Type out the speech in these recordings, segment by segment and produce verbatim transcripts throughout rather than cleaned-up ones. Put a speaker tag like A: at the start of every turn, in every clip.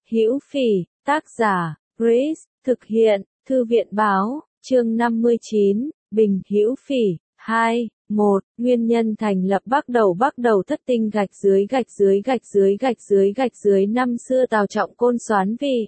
A: Hữu Phỉ, tác giả, Grace, thực hiện, Thư viện báo, chương năm mươi chín, Bình Hữu Phỉ, hai, một, nguyên nhân thành lập bắt đầu bắt đầu thất tinh gạch dưới gạch dưới gạch dưới gạch dưới gạch dưới năm xưa Tào Trọng Côn soán vị.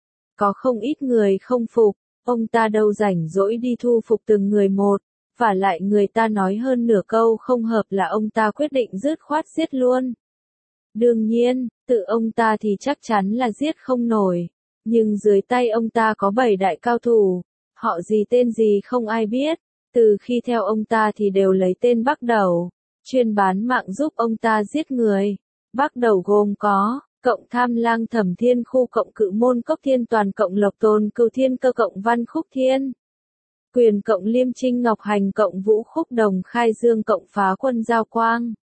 A: Có không ít người không phục, ông ta đâu rảnh rỗi đi thu phục từng người một, vả lại người ta nói hơn nửa câu không hợp là ông ta quyết định dứt khoát giết luôn. Đương nhiên, tự ông ta thì chắc chắn là giết không nổi, nhưng dưới tay ông ta có bảy đại cao thủ, họ gì tên gì không ai biết, từ khi theo ông ta thì đều lấy tên bắt đầu, chuyên bán mạng giúp ông ta giết người. Bắt đầu gồm có, cộng Tham Lang Thẩm Thiên Khu cộng Cự Môn Cốc Thiên Toàn cộng Lộc Tôn Cưu Thiên Cơ cộng Văn Khúc Thiên, Quyền cộng Liêm Trinh Ngọc Hành cộng Vũ Khúc Đồng Khai Dương cộng Phá Quân Giao Quang.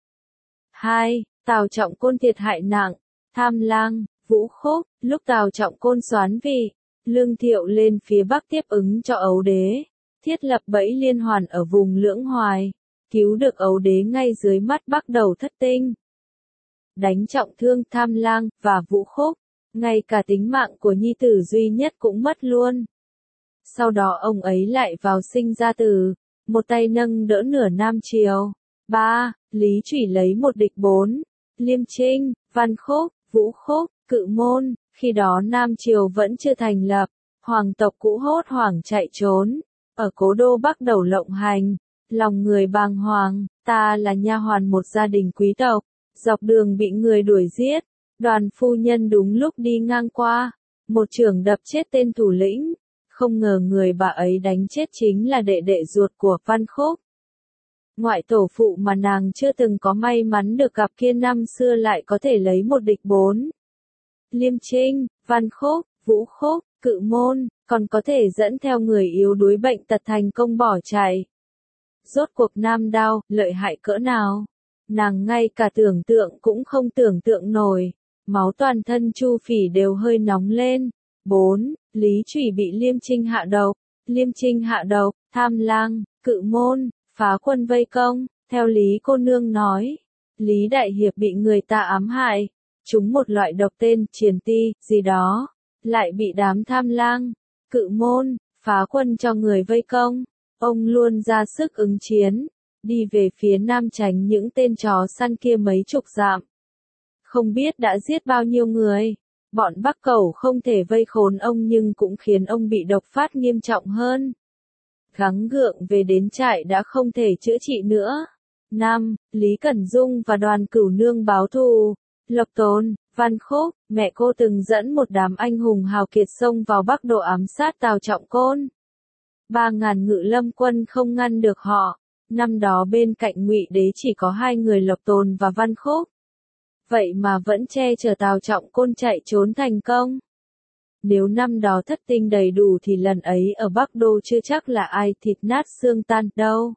A: hai. Tào Trọng Côn thiệt hại nặng, Tham Lang, Vũ Khúc, lúc Tào Trọng Côn soán vị, Lương Thiệu lên phía Bắc tiếp ứng cho Ấu Đế, thiết lập bẫy liên hoàn ở vùng Lưỡng Hoài, cứu được Ấu Đế ngay dưới mắt bắt đầu thất tinh. Đánh trọng thương Tham Lang và Vũ Khúc, ngay cả tính mạng của nhi tử duy nhất cũng mất luôn. Sau đó ông ấy lại vào sinh ra tử, một tay nâng đỡ nửa Nam Triều. ba. Lý Trủy lấy một địch bốn. Liêm Trinh, Văn Khúc, Vũ Khúc, Cự Môn, khi đó Nam Triều vẫn chưa thành lập, hoàng tộc cũ hốt hoảng chạy trốn, ở cố đô bắt đầu lộng hành, lòng người bàng hoàng, ta là nha hoàn một gia đình quý tộc, dọc đường bị người đuổi giết, Đoàn phu nhân đúng lúc đi ngang qua, một chưởng đập chết tên thủ lĩnh, không ngờ người bà ấy đánh chết chính là đệ đệ ruột của Văn Khúc. Ngoại tổ phụ mà nàng chưa từng có may mắn được gặp kia năm xưa lại có thể lấy một địch bốn. Liêm Trinh, Văn Khúc, Vũ Khúc, Cự Môn, còn có thể dẫn theo người yếu đuối bệnh tật thành công bỏ chạy. Rốt cuộc Nam Đao, lợi hại cỡ nào? Nàng ngay cả tưởng tượng cũng không tưởng tượng nổi, máu toàn thân Chu Phỉ đều hơi nóng lên. bốn. Lý Trủy bị Liêm Trinh hạ độc, Liêm Trinh hạ độc, Tham Lang, Cự Môn, phá quân vây công, theo Lý cô nương nói, Lý Đại Hiệp bị người ta ám hại, trúng một loại độc tên Triền Ti, gì đó, lại bị đám Tham Lang, Cự Môn, phá quân cho người vây công, ông luôn ra sức ứng chiến, đi về phía nam tránh những tên chó săn kia mấy chục dặm. Không biết đã giết bao nhiêu người, bọn Bắc Cẩu không thể vây khốn ông nhưng cũng khiến ông bị độc phát nghiêm trọng hơn. Gắng gượng về đến trại đã không thể chữa trị nữa. năm. Lý Cẩn Dung và Đoàn Cửu Nương báo thù. Lộc Tôn, Văn Khúc, mẹ cô từng dẫn một đám anh hùng hào kiệt xông vào Bắc Độ ám sát Tào Trọng Côn. Ba ngàn ngự lâm quân không ngăn được họ. Năm đó bên cạnh Ngụy Đế chỉ có hai người Lộc Tôn và Văn Khúc. Vậy mà vẫn che chở Tào Trọng Côn chạy trốn thành công. Nếu năm đó thất tinh đầy đủ thì lần ấy ở Bắc Đô chưa chắc là ai thịt nát xương tan đâu.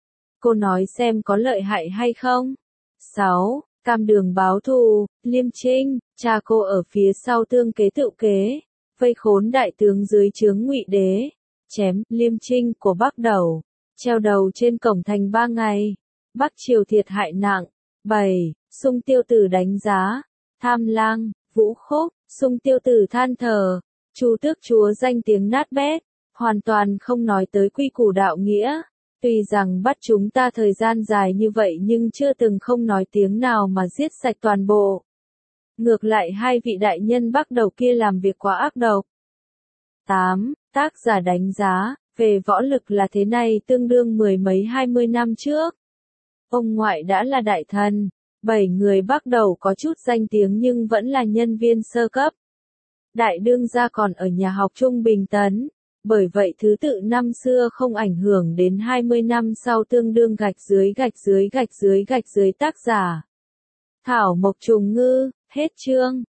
A: Cô nói xem có lợi hại hay không? sáu. Cam Đường báo thù, Liêm Trinh, cha cô ở phía sau tương kế tự kế, vây khốn đại tướng dưới trướng Ngụy Đế, chém Liêm Trinh của Bắc Đầu, treo đầu trên cổng thành ba ngày. Bắc Triều thiệt hại nặng. bảy. Sung Tiêu Tử đánh giá, Tham Lang, Vũ Khúc, Sung Tiêu Tử than thở, Chu tước chúa danh tiếng nát bét, hoàn toàn không nói tới quy củ đạo nghĩa. Tuy rằng bắt chúng ta thời gian dài như vậy nhưng chưa từng không nói tiếng nào mà giết sạch toàn bộ. Ngược lại hai vị đại nhân Bắc Đầu kia làm việc quá ác độc. tám. Tác giả đánh giá, về võ lực là thế này tương đương mười mấy hai mươi năm trước. Ông ngoại đã là đại thần, bảy người Bắc Đầu có chút danh tiếng nhưng vẫn là nhân viên sơ cấp. Đại đương gia còn ở nhà học Trung Bình Tấn, bởi vậy thứ tự năm xưa không ảnh hưởng đến hai mươi năm sau tương đương gạch dưới gạch dưới gạch dưới gạch dưới tác giả. Thảo Mộc Trùng Ngư, hết chương.